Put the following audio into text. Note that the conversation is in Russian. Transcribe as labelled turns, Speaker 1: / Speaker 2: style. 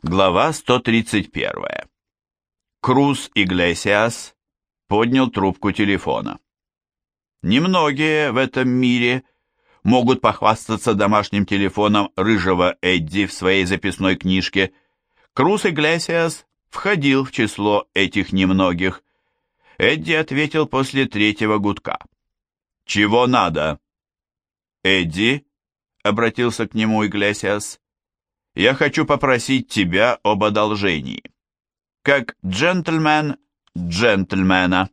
Speaker 1: Глава 131. Круз Иглесиас поднял трубку телефона. Немногие в этом мире могут похвастаться домашним телефоном рыжего Эдди в своей записной книжке. Круз Иглесиас входил в число этих немногих. Эдди ответил после третьего гудка. «Чего надо?» «Эдди», — обратился к нему Иглесиас, — «я хочу попросить тебя об одолжении. Как джентльмен джентльмена».